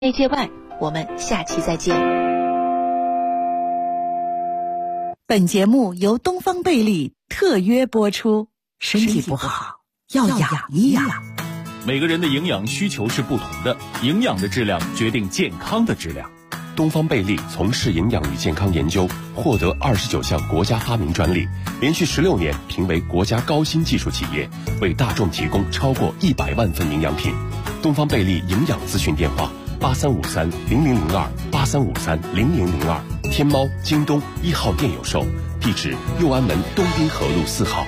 内界外，我们下期再见。 本节目由东方贝利特约播出。身体不好要养一养。 每个人的营养需求是不同的，营养的质量决定健康的质量。 东方贝利从事营养与健康研究，获得29项国家发明专利，连续16年评为国家高新技术企业，为大众提供超过100万份营养品。东方贝利营养咨询电话8353-0002，8353-0002，天猫、京东1号店有售，地址右安门东滨河路4号。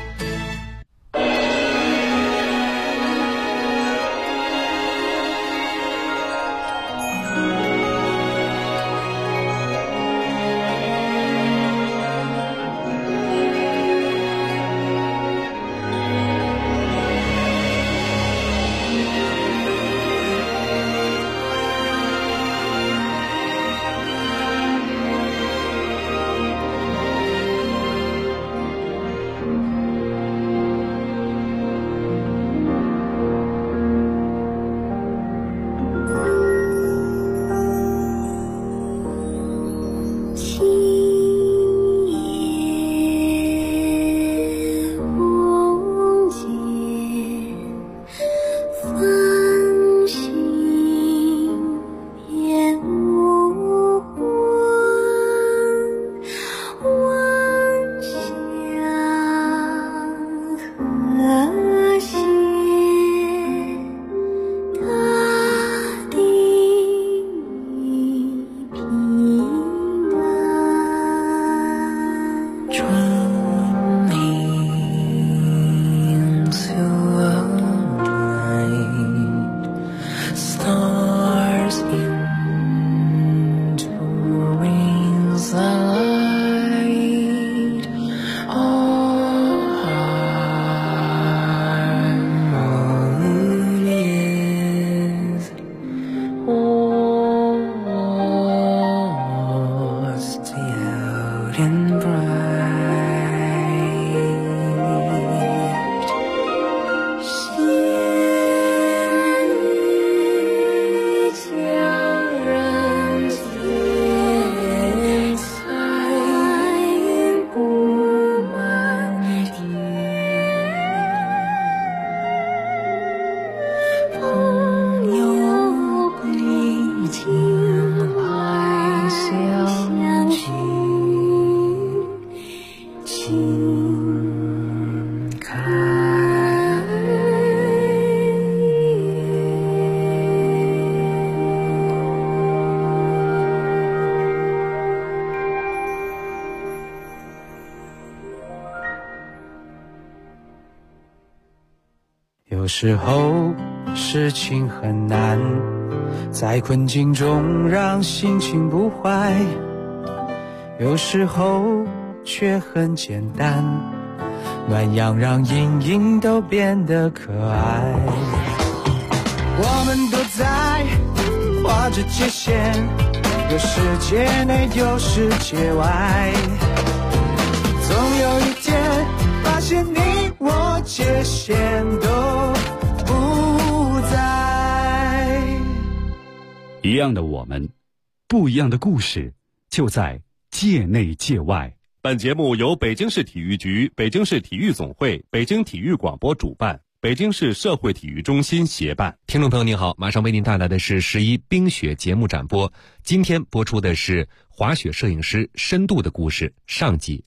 有时候事情很难，在困境中让心情不坏，有时候却很简单，暖阳让阴影都变得可爱。我们都在画着界限，有世界内有世界外，总有一天发现你我界限都不在。 一样的我们，不一样的故事，就在界内界外。 本节目由北京市体育局、北京市体育总会、北京体育广播主办，北京市社会体育中心协办。 听众朋友您好，马上为您带来的是11冰雪节目展播。今天播出的是滑雪摄影师深度的故事上集。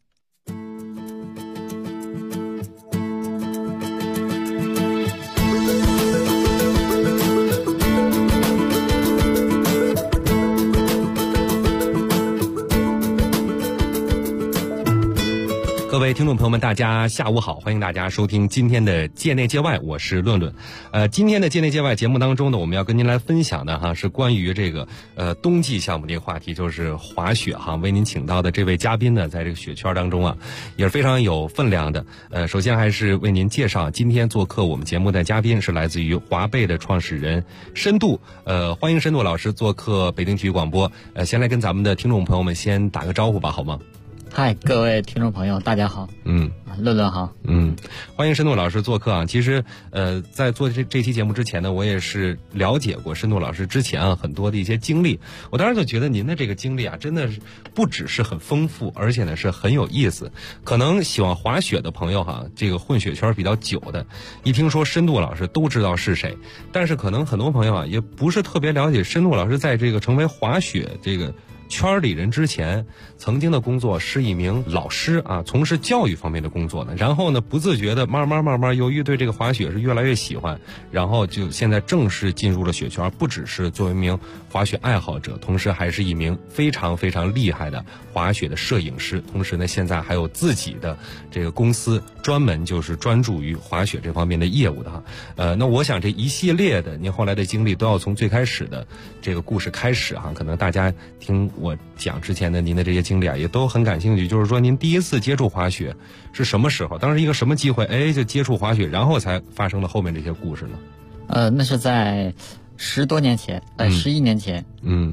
各位听众朋友们，大家下午好，欢迎大家收听今天的界内界外，我是论论。今天的界内界外节目当中呢，我们要跟您来分享的是关于这个冬季项目这个话题，就是滑雪为您请到的这位嘉宾呢，在这个雪圈当中也是非常有分量的。首先还是为您介绍今天做客我们节目的嘉宾是来自于华贝的创始人深度。欢迎深度老师做客北京体育广播。先来跟咱们的听众朋友们先打个招呼吧，好吗？ 嗨，各位听众朋友，大家好。论论好。 欢迎申度老师做客啊。其实在做这期节目之前呢，我也是了解过申度老师之前啊很多的一些经历。我当时就觉得您的这个经历啊，真的是不只是很丰富，而且呢是很有意思。可能喜欢滑雪的朋友哈，这个混雪圈比较久的，一听说申度老师都知道是谁。但是可能很多朋友啊，也不是特别了解申度老师在这个成为滑雪这个圈里人之前，曾经的工作是一名老师啊，从事教育方面的工作呢。然后呢，不自觉的慢慢，由于对这个滑雪是越来越喜欢，然后就现在正式进入了雪圈，不只是作为一名滑雪爱好者，同时还是一名非常非常厉害的滑雪的摄影师。同时呢，现在还有自己的这个公司，专门就是专注于滑雪这方面的业务的哈。那我想这一系列的您后来的经历，都要从最开始的这个故事开始哈。可能大家听我讲之前的您的这些经历啊，也都很感兴趣。就是说，您第一次接触滑雪是什么时候？当时一个什么机会，就接触滑雪，然后才发生了后面这些故事呢？ 那是在10多年前，11年前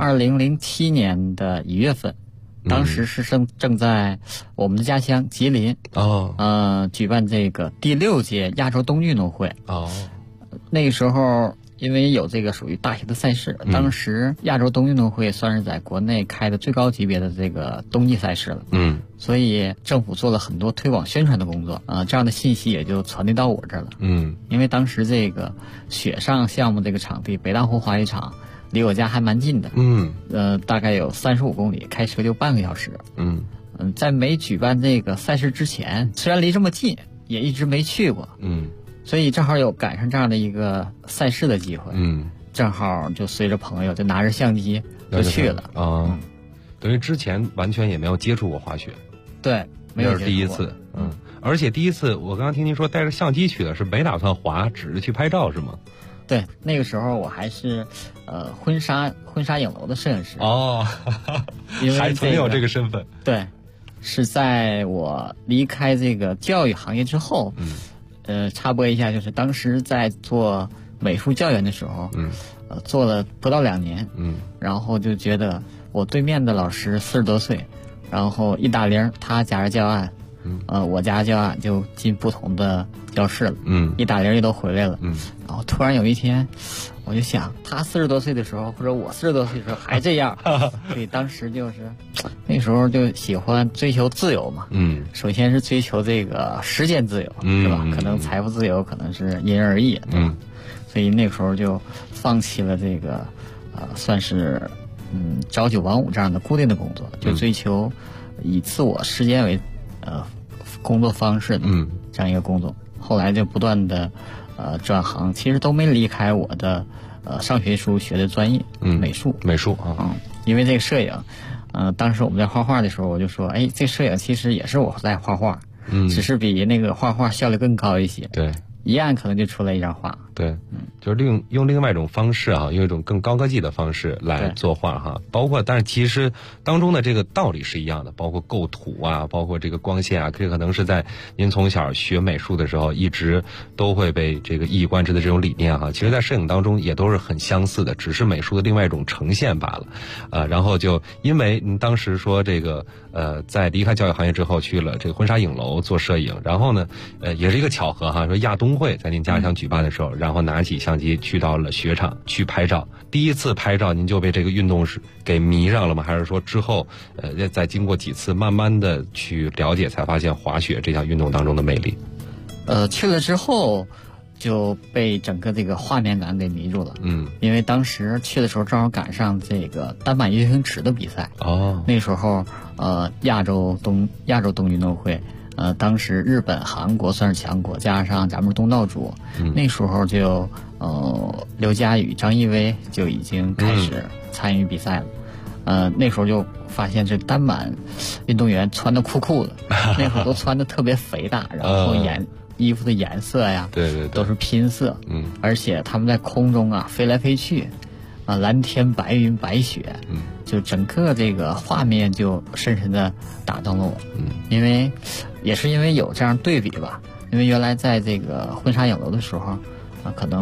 ，2007年的1月份，当时是正在我们的家乡吉林举办这个第6届亚洲冬运动会。那个时候因为有这个属于大型的赛事，当时亚洲冬运动会算是在国内开的最高级别的这个冬季赛事了。所以政府做了很多推广宣传的工作这样的信息也就传递到我这儿了。因为当时这个雪上项目这个场地北大湖滑雪场离我家还蛮近的，大概有35公里，开车就半个小时。在没举办这个赛事之前，虽然离这么近，也一直没去过。所以正好有赶上这样的一个赛事的机会，正好就随着朋友就拿着相机就去了等于之前完全也没有接触过滑雪。 对，没有接触过， 这是第一次。而且第一次我刚刚听您说带着相机去的，是没打算滑，只是去拍照是吗？ 对，那个时候我还是婚纱影楼的摄影师。因为还曾有这个身份。 对，是在我离开这个教育行业之后。插播一下，就是当时在做美术教员的时候，做了不到2年，然后就觉得我对面的老师40多岁，然后一打铃，他夹着教案，我夹着教案就进不同的教室了，一打铃也都回来了，然后突然有一天，我就想，他40多岁的时候，或者我40多岁的时候还这样，所以当时就是那时候就喜欢追求自由嘛，首先是追求这个时间自由，是吧？可能财富自由可能是因人而异，对吧？所以那个时候就放弃了这个算是朝9晚5这样的固定的工作，就追求以自我时间为工作方式的这样一个工作。后来就不断的转行，其实都没离开我的上学时候学的专业，美术啊。因为这个摄影，当时我们在画画的时候，我就说，这摄影其实也是我在画画，只是比那个画画效率更高一些。 对， 一按可能就出来一张画。 对，就是用另外一种方式啊，用一种更高科技的方式来作画哈。包括，但是其实当中的这个道理是一样的，包括构图啊，包括这个光线啊，这可能是在您从小学美术的时候一直都会被这个一以贯之的这种理念哈。其实，在摄影当中也都是很相似的，只是美术的另外一种呈现罢了。然后就因为您当时说这个在离开教育行业之后去了这个婚纱影楼做摄影，然后呢也是一个巧合哈，说亚冬会在您家乡举办的时候。然后拿起相机去到了雪场去拍照。第一次拍照您就被这个运动是给迷上了吗？还是说之后再经过几次慢慢的去了解，才发现滑雪这项运动当中的魅力？ 去了之后就被整个这个画面感给迷住了。因为当时去的时候正好赶上这个单板越野池的比赛。那时候亚洲冬运动会。当时日本、韩国算是强国，加上咱们东道主，那时候就刘佳宇、张艺薇就已经开始参与比赛了。那时候就发现这单板运动员穿的酷酷的，那会儿都穿的特别肥大，然后衣服的颜色呀， 对， 都是拼色，而且他们在空中飞来飞去，蓝天白云白雪，就整个这个画面就深深的打动了我。也是因为有这样对比吧，因为原来在这个婚纱影楼的时候可能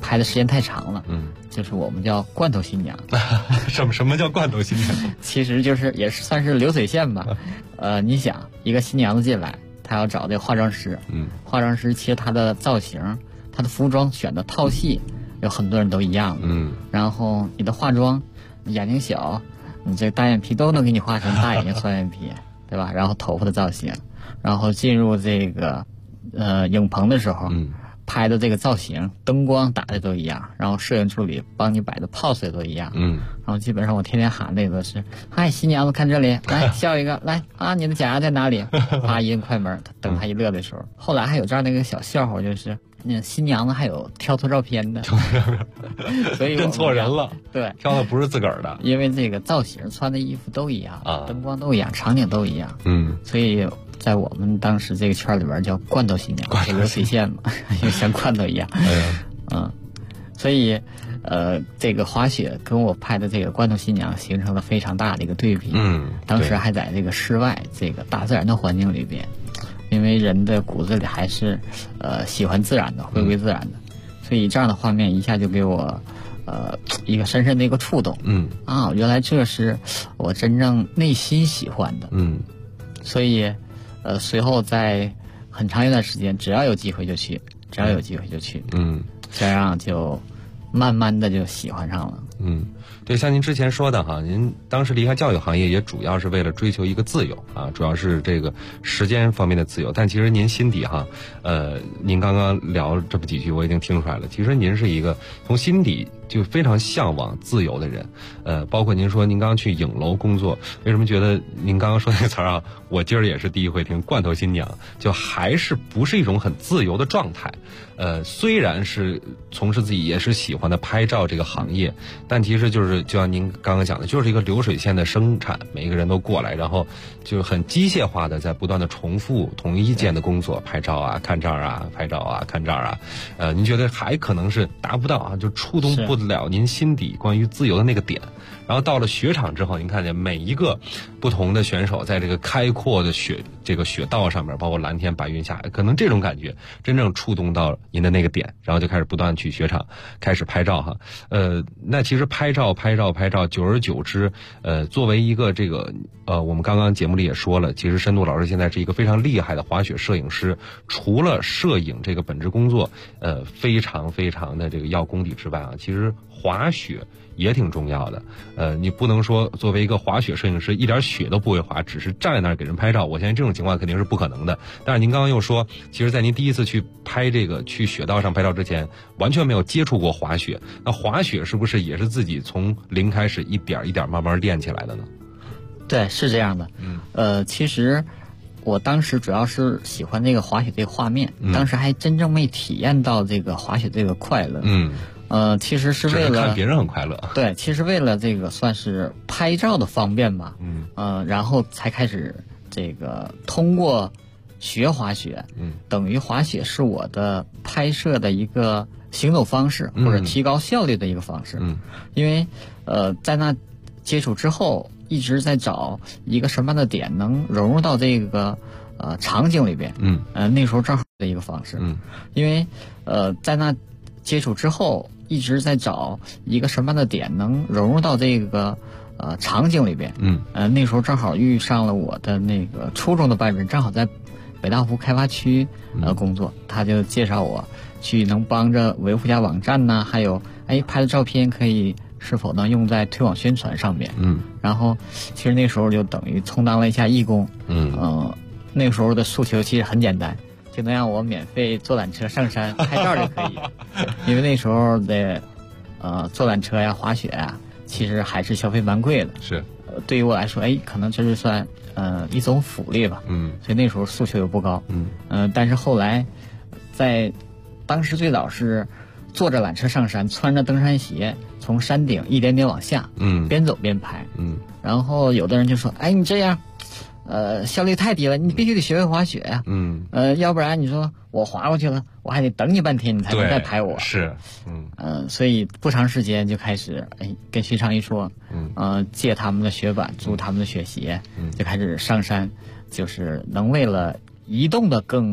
拍的时间太长了，就是我们叫罐头新娘。 什么叫罐头新娘？ 其实就是也是算是流水线吧。你想一个新娘子进来，她要找这个化妆师，化妆师其实她的造型、她的服装选的套系，有很多人都一样的，然后你的化妆，眼睛小，你这单眼皮都能给你画成大眼睛双眼皮，对吧？然后头发的造型，然后进入这个影棚的时候，拍的这个造型、灯光打的都一样，然后摄影助理帮你摆的 pose 也都一样，然后基本上我天天喊那个是，嗨，新娘子看这里，来笑一个，来啊，你的假牙在哪里？啪一摁快门，等他一乐的时候，后来还有这样的一个小笑话，就是那新娘子还有挑错照片的，所以认错人了， 对， 挑的不是自个儿的， 因为这个造型、穿的衣服都一样，灯光都一样，场景都一样，所以在我们当时这个圈里边叫罐头新娘，流水线嘛，就像罐头一样。所以这个滑雪跟我拍的这个罐头新娘形成了非常大的一个对比。当时还在这个室外这个大自然的环境里边，因为人的骨子里还是喜欢自然的，回归自然的，所以这样的画面一下就给我一个深深的一个触动。原来这是我真正内心喜欢的。所以随后在很长一段时间，只要有机会就去，这样就慢慢的就喜欢上了。 对，像您之前说的哈，您当时离开教育行业也主要是为了追求一个自由啊，主要是这个时间方面的自由。但其实您心底哈，您刚刚聊这么几句，我已经听出来了。其实您是一个从心底就非常向往自由的人。包括您说您刚刚去影楼工作，为什么觉得您刚刚说那个词儿啊，我今儿也是第一回听，罐头新娘，就还是不是一种很自由的状态。虽然是从事自己也是喜欢的拍照这个行业，但其实就像您刚刚讲的，就是一个流水线的生产，每一个人都过来，然后就很机械化的在不断的重复同一件的工作，拍照啊，看这儿啊，拍照啊，看这儿啊。您觉得还可能是达不到啊，就触动不了您心底关于自由的那个点。然后到了雪场之后，您看见每一个不同的选手在这个开阔的雪道上面，包括蓝天白云下，可能这种感觉真正触动到您的那个点，然后就开始不断去雪场开始拍照哈。那其实拍照，久而久之，作为一个这个我们刚刚节目里也说了，其实深度老师现在是一个非常厉害的滑雪摄影师，除了摄影这个本职工作，非常非常的这个要功底之外啊，其实滑雪也挺重要的。你不能说作为一个滑雪摄影师一点雪都不会滑，只是站在那儿给人拍照，我相信这种情况肯定是不可能的。但是您刚刚又说，其实在您第一次去拍这个去雪道上拍照之前，完全没有接触过滑雪，那滑雪是不是也是自己从零开始一点一点慢慢练起来的呢？ 对，是这样的。其实我当时主要是喜欢这个滑雪这个画面，当时还真正没体验到这个滑雪这个快乐。其实是为了看别人很快乐。 对，其实为了这个算是拍照的方便吧。然后才开始这个通过学滑雪，等于滑雪是我的拍摄的一个行走方式，或者提高效率的一个方式。因为在那接触之后，一直在找一个什么样的点能融入到这个场景里边。那时候正好的一个方式。因为在那接触之后，一直在找一个什么样的点能融入到这个场景里边。那时候正好遇上了我的那个初中的班主任，正好在北大湖开发区工作，他就介绍我去能帮着维护一下网站呐，还有拍的照片可以是否能用在推广宣传上面。然后其实那时候就等于充当了一下义工。那个时候的诉求其实很简单，就能让我免费坐缆车上山拍照就可以。因为那时候的坐缆车呀、滑雪呀，其实还是消费蛮贵的。 是， 对于我来说，可能这是算一种福利吧。所以那时候诉求又不高。但是后来在当时最早是坐着缆车上山，穿着登山鞋从山顶一点点往下，边走边拍。然后有的人就说，你这样效率太低了，你必须得学会滑雪呀。要不然你说我滑过去了，我还得等你半天，你才能再拍我。 是， 所以不长时间就开始跟徐昌一说，借他们的雪板，租他们的雪鞋，就开始上山，就是能为了移动的更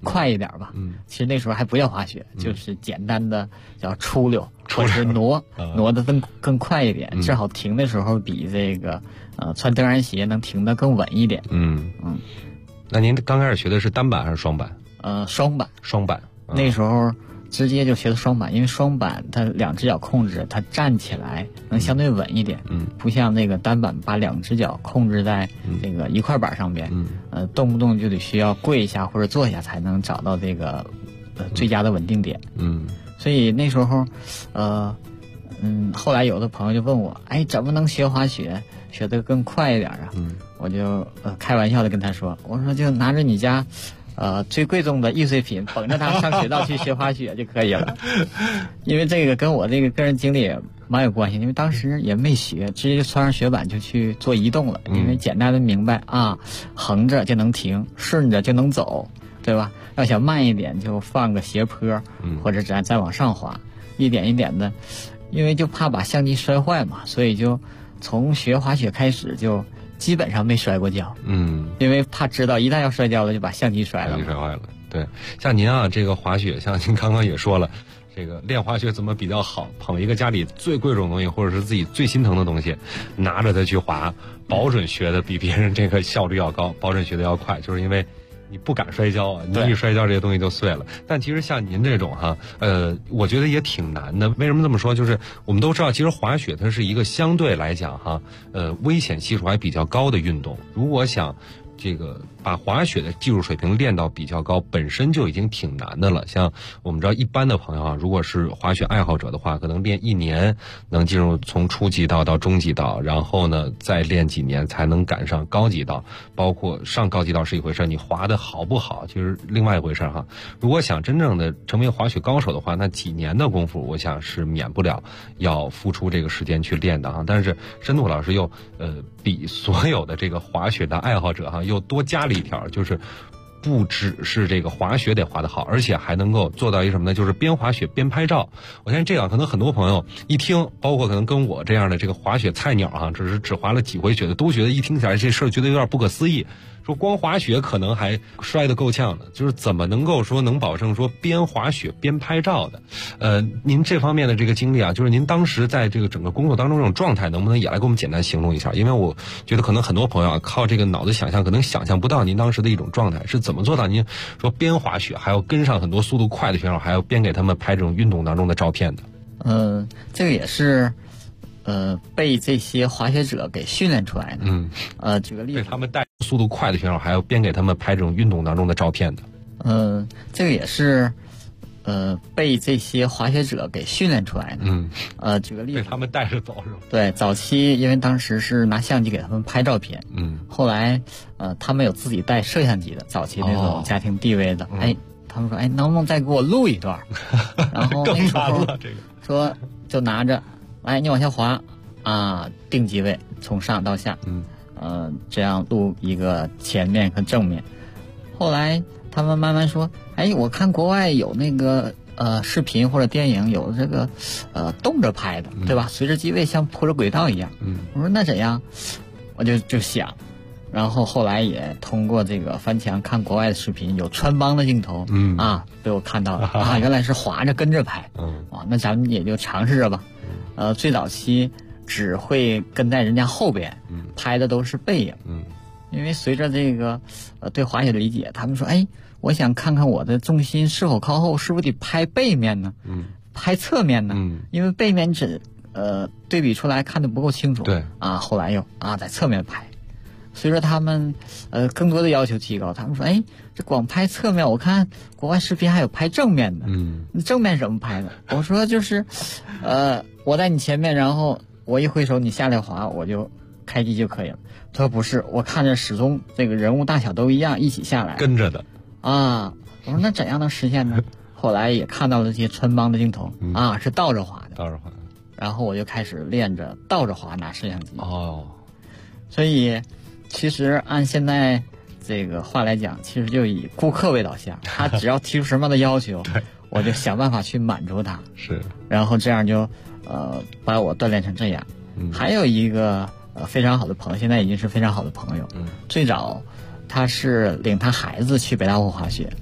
快一点吧。其实那时候还不叫滑雪，就是简单的叫出溜，或者是挪得更快一点，正好停的时候比这个穿登山鞋能停得更稳一点。 那您刚开始学的是单板还是双板？ 双板。 双板。 那时候直接就学的双板，因为双板它两只脚控制，它站起来能相对稳一点。不像那个单板把两只脚控制在这个一块板上边，动不动就得需要跪一下或者坐下才能找到这个最佳的稳定点。所以那时候后来有的朋友就问我，哎，怎么能学滑雪学得更快一点啊？我就开玩笑的跟他说，我说就拿着你家最贵重的易碎品，捧着它上雪道去学滑雪就可以了。因为这个跟我这个个人经历也蛮有关系，因为当时也没学，直接就穿上雪板就去做移动了。因为简单的明白啊，横着就能停，顺着就能走，对吧？要想慢一点，就放个斜坡，或者再往上滑，一点一点的。因为就怕把相机摔坏嘛，所以就从学滑雪开始就基本上没摔过跤。因为怕知道一旦要摔跤了就把相机摔了。 摔坏了。对，像您啊，这个滑雪，像您刚刚也说了，这个练滑雪怎么比较好？捧一个家里最贵重的东西，或者是自己最心疼的东西，拿着它去滑，保准学的比别人这个效率要高，保准学的要快，就是因为你不敢摔跤啊，你一摔跤这些东西就碎了。但其实像您这种哈，我觉得也挺难的。为什么这么说？就是我们都知道，其实滑雪它是一个相对来讲哈，危险系数还比较高的运动。如果想这个把滑雪的技术水平练到比较高，本身就已经挺难的了。像我们知道一般的朋友啊，如果是滑雪爱好者的话，可能练1年能进入从初级道到中级道，然后呢再练几年才能赶上高级道。包括上高级道是一回事，你滑的好不好其实另外一回事哈。如果想真正的成为滑雪高手的话，那几年的功夫我想是免不了要付出这个时间去练的哈。但是申渡老师又比所有的这个滑雪的爱好者哈又多加了一条，就是不只是这个滑雪得滑得好，而且还能够做到一个什么呢？就是边滑雪边拍照。我相信这样可能很多朋友一听，包括可能跟我这样的这个滑雪菜鸟啊，只滑了几回雪的，都觉得一听起来这事儿觉得有点不可思议。说光滑雪可能还摔得够呛的，就是怎么能够说能保证说边滑雪边拍照的？您这方面的这个经历啊，就是您当时在这个整个工作当中这种状态，能不能也来给我们简单形容一下？因为我觉得可能很多朋友啊，靠这个脑子想象，可能想象不到您当时的一种状态是怎么做到。您说边滑雪还要跟上很多速度快的选手，还要边给他们拍这种运动当中的照片的。 这个也是。被这些滑雪者给训练出来的。举个例子， 被他们带速度快的选手，还要边给他们拍这种运动当中的照片的。 这个也是被这些滑雪者给训练出来的。举个例子， 被他们带着走是吧？ 对，早期因为当时是拿相机给他们拍照片，后来他们有自己带摄像机的，早期那种家庭地位的，他们说，能不能再给我录一段？然后那时候说就拿着。你往下滑啊，定机位，从上到下，这样录一个前面和正面。后来他们慢慢说，我看国外有那个视频或者电影有这个动着拍的，对吧？随着机位像铺着轨道一样。我说那怎样？我就想，然后后来也通过这个翻墙看国外的视频，有穿帮的镜头，被我看到了原来是滑着跟着拍，那咱们也就尝试着吧。最早期只会跟在人家后边，拍的都是背影，因为随着这个对滑雪的理解，他们说，我想看看我的重心是否靠后，是不是得拍背面呢？拍侧面呢？因为背面只对比出来看得不够清楚，对后来又在侧面拍。随着他们更多的要求提高，他们说，这光拍侧面，我看国外视频还有拍正面的，你正面怎么拍的？我说就是我在你前面，然后我一挥手你下来滑，我就开机就可以了。他说不是，我看着始终这个人物大小都一样，一起下来跟着的我说那怎样能实现呢？后来也看到了这些穿帮的镜头是倒着滑的，然后我就开始练着倒着滑拿摄像机。所以其实按现在这个话来讲，其实就以顾客为导向，他只要提出什么样的要求我就想办法去满足他，然后这样就把我锻炼成这样。还有一个非常好的朋友，现在已经是非常好的朋友。最早他是领他孩子去北大湖滑雪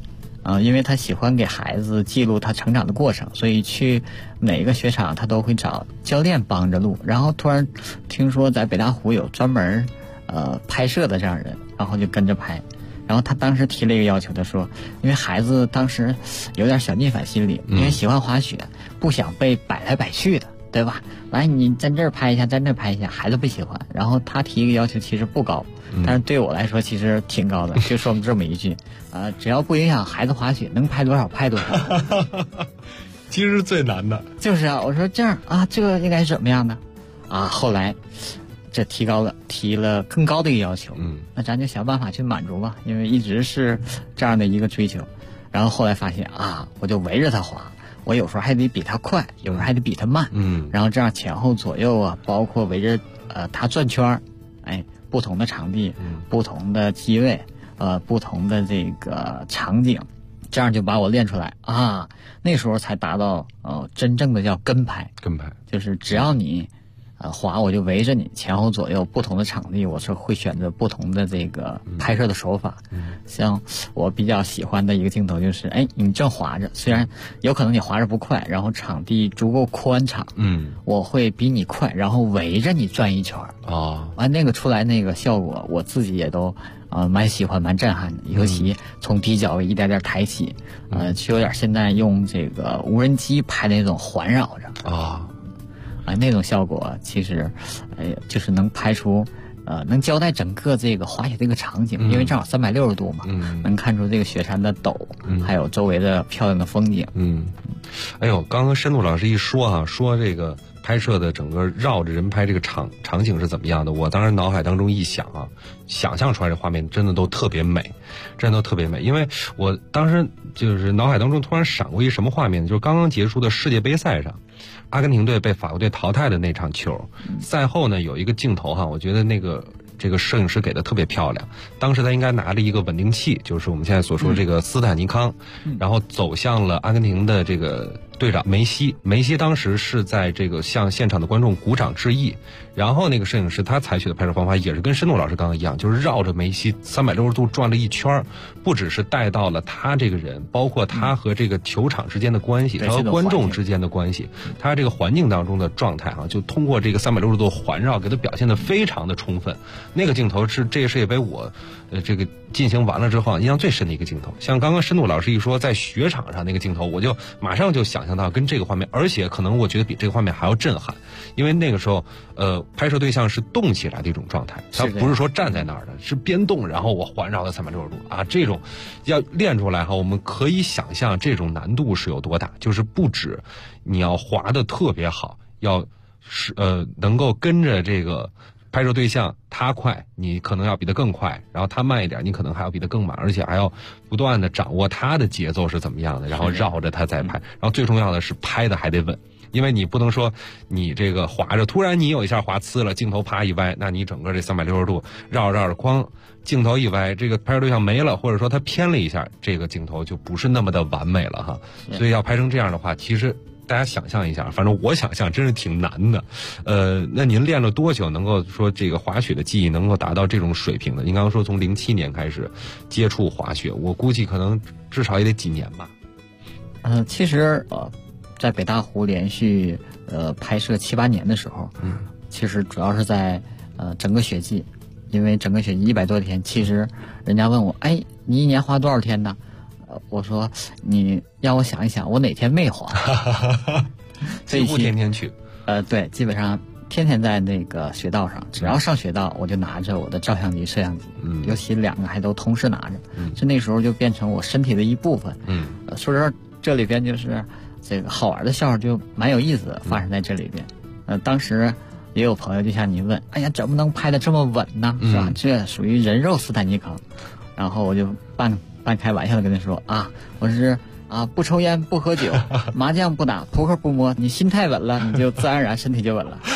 因为他喜欢给孩子记录他成长的过程，所以去每个雪场他都会找教练帮着录。然后突然听说在北大湖有专门拍摄的这样人，然后就跟着拍。然后他当时提了一个要求，他说因为孩子当时有点小逆反心理，因为喜欢滑雪，不想被摆来摆去的，对吧？来，你在这儿拍一下，在那儿拍一下，孩子不喜欢。然后他提一个要求其实不高，但是对我来说其实挺高的，就说这么一句只要不影响孩子滑雪，能拍多少拍多少。 其实是最难的。 就是啊，我说这样啊，这个应该是怎么样的后来这提了更高的一个要求，那咱就想办法去满足吧，因为一直是这样的一个追求。然后后来发现我就围着他滑，我有时候还得比他快，有时候还得比他慢，然后这样前后左右包括围着他转圈，不同的场地，不同的机位，不同的这个场景，这样就把我练出来那时候才达到真正的叫跟拍，就是只要你滑，我就围着你前后左右不同的场地，我是会选择不同的这个拍摄的手法。像我比较喜欢的一个镜头就是你正滑着，虽然有可能你滑着不快，然后场地足够宽敞，我会比你快，然后围着你转一圈完那个出来那个效果我自己也都蛮喜欢蛮震撼的，尤其从低角位一点点抬起，就有点现在用这个无人机拍的那种环绕着那种效果其实就是能拍出能交代整个这个滑雪这个场景，因为正好360度嘛，能看出这个雪山的陡，还有周围的漂亮的风景。 刚刚申度老师一说说这个拍摄的整个绕着人拍这个场景是怎么样的，我当时脑海当中一想想象出来这画面真的都特别美，真的都特别美。因为我当时就是脑海当中突然闪过一什么画面，就是刚刚结束的世界杯赛上，阿根廷队被法国队淘汰的那场球，赛后呢有一个镜头我觉得这个摄影师给的特别漂亮。当时他应该拿着一个稳定器，就是我们现在所说的这个斯坦尼康，然后走向了阿根廷的这个队长梅西。梅西当时是在这个向现场的观众鼓掌致意，然后那个摄影师他采取的拍摄方法也是跟申度老师刚刚一样，就是绕着梅西360度转了一圈，不只是带到了他这个人，包括他和这个球场之间的关系，他和观众之间的关系，他这个环境当中的状态就通过这个360度环绕给他表现得非常的充分。那个镜头是这个世界杯我这个进行完了之后印象最深的一个镜头。像刚刚申度老师一说在雪场上那个镜头，我就马上就想象到跟这个画面，而且可能我觉得比这个画面还要震撼，因为那个时候拍摄对象是动起来的一种状态，他不是说站在那儿的，是边动然后我环绕了360度这种要练出来我们可以想象这种难度是有多大，就是不止你要滑得特别好，要是能够跟着这个拍摄对象他快，你可能要比他更快，然后他慢一点，你可能还要比他更慢，而且还要不断的掌握他的节奏是怎么样的，然后绕着他再拍，然后最重要的是拍的还得稳，因为你不能说你这个滑着突然你有一下滑呲了，镜头啪一歪，那你整个这360度绕着框镜头一歪，这个拍摄对象没了，或者说他偏了一下，这个镜头就不是那么的完美了所以要拍成这样的话，其实大家想象一下，反正我想象真是挺难的。那您练了多久能够说这个滑雪的技艺能够达到这种水平呢？您刚刚说从07年开始接触滑雪，我估计可能至少也得几年吧。 其实在北大湖连续拍摄7、8年的时候，其实主要是在整个雪季，因为整个雪季100多天，其实人家问我，你一年滑多少天呢？我说你让我想一想，我哪天没滑？ 几乎天天去。 对，基本上天天在那个雪道上，只要上雪道，我就拿着我的照相机、摄像机，尤其2个还都同时拿着，就那时候就变成我身体的一部分。说实话，这里边就是这个好玩的笑话就蛮有意思的，发生在这里边。当时也有朋友就像你问，哎呀，怎么能拍得这么稳呢？是吧？这属于人肉斯坦尼康。然后我就半开玩笑的跟他说我是不抽烟不喝酒，麻将不打，扑克不摸，你心态稳了，你就自然而然身体就稳了。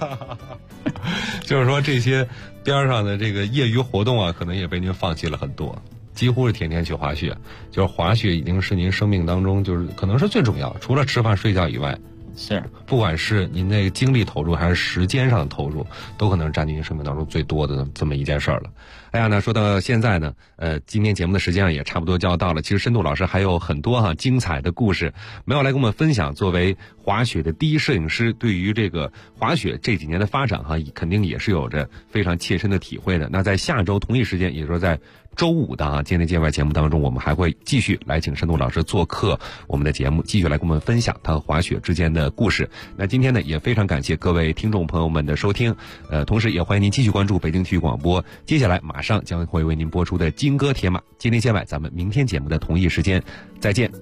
就是说这些边上的这个业余活动可能也被您放弃了很多，几乎是天天去滑雪，就是滑雪已经是您生命当中就是可能是最重要，除了吃饭睡觉以外是， 不管是您那个精力投入还是时间上的投入，都可能是占据您生命当中最多的这么一件事儿了。哎呀，那说到现在呢，今天节目的时间上也差不多就要到了。其实深度老师还有很多精彩的故事没有来跟我们分享。作为滑雪的第一摄影师，对于这个滑雪这几年的发展肯定也是有着非常切身的体会的。那在下周同一时间，也就是说在周五的界内界外节目当中，我们还会继续来请深度老师做客我们的节目，继续来跟我们分享他和滑雪之间的故事。那今天呢，也非常感谢各位听众朋友们的收听，同时也欢迎您继续关注北京体育广播，接下来马上将会为您播出的金戈铁马界内界外，咱们明天节目的同一时间再见。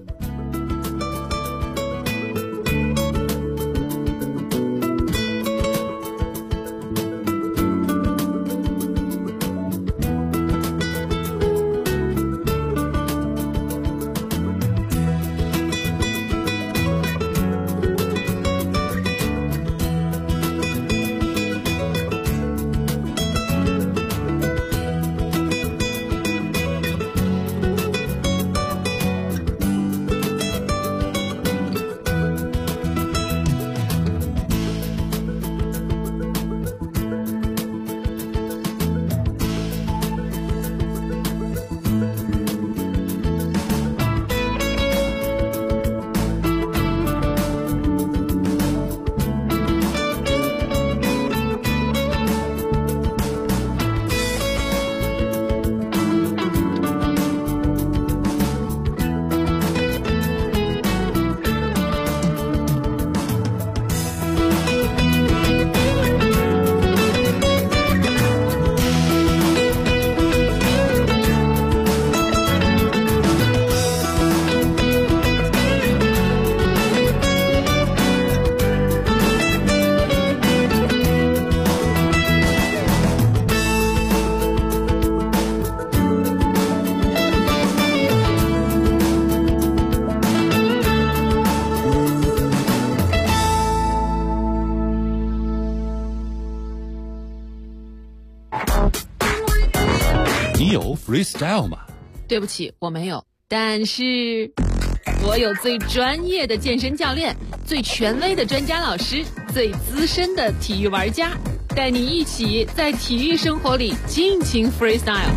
你有 freestyle 吗？ 对不起，我没有，但是我有最专业的健身教练，最权威的专家老师，最资深的体育玩家，带你一起在体育生活里尽情 freestyle。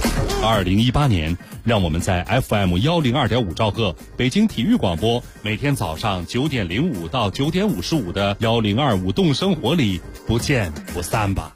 2018年，让我们在 FM102.5兆赫北京体育广播，每天早上9点05到9点55的102舞动生活里不见不散吧。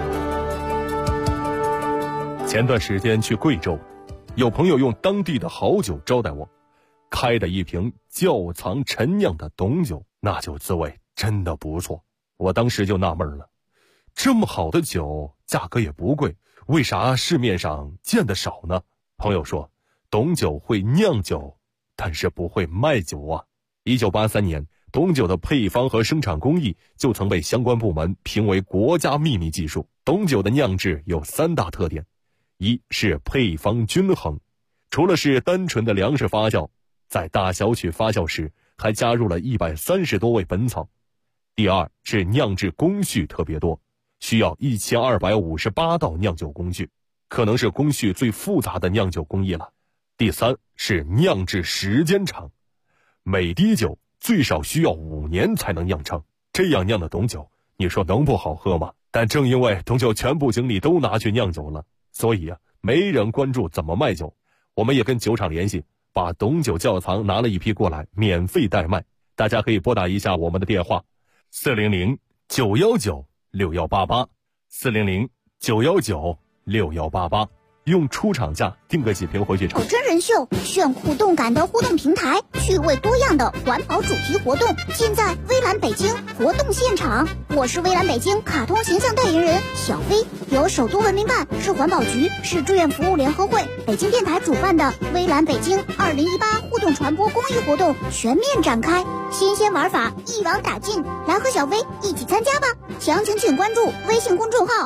前段时间去贵州，有朋友用当地的好酒招待我，开的一瓶窖藏陈酿的董酒，那酒滋味真的不错。我当时就纳闷了，这么好的酒价格也不贵，为啥市面上见得少呢？朋友说，董酒会酿酒，但是不会卖酒啊。1983年，董酒的配方和生产工艺就曾被相关部门评为国家秘密技术。董酒的酿制有3大特点，一是配方均衡，除了是单纯的粮食发酵，在大小曲发酵时还加入了130多味本草。第二是酿制工序特别多，需要1258道酿酒工序，可能是工序最复杂的酿酒工艺了。第三是酿制时间长，每滴酒最少需要5年才能酿成，这样酿的董酒，你说能不好喝吗？但正因为董酒全部精力都拿去酿酒了，所以没人关注怎么卖酒。我们也跟酒厂联系，把董酒窖藏拿了一批过来，免费代卖。大家可以拨打一下我们的电话400-919-6188 400-919-6188，用出厂价订个几瓶回去尝。 真人秀，炫酷动感的互动平台，趣味多样的环保主题活动，尽在微蓝北京活动现场。我是微蓝北京卡通形象代言人小飞，由首都文明办、市环保局、市志愿服务联合会、北京电台主办的微蓝北京2018互动传播公益活动全面展开，新鲜玩法一网打尽，来和小飞一起参加吧！详情请关注微信公众号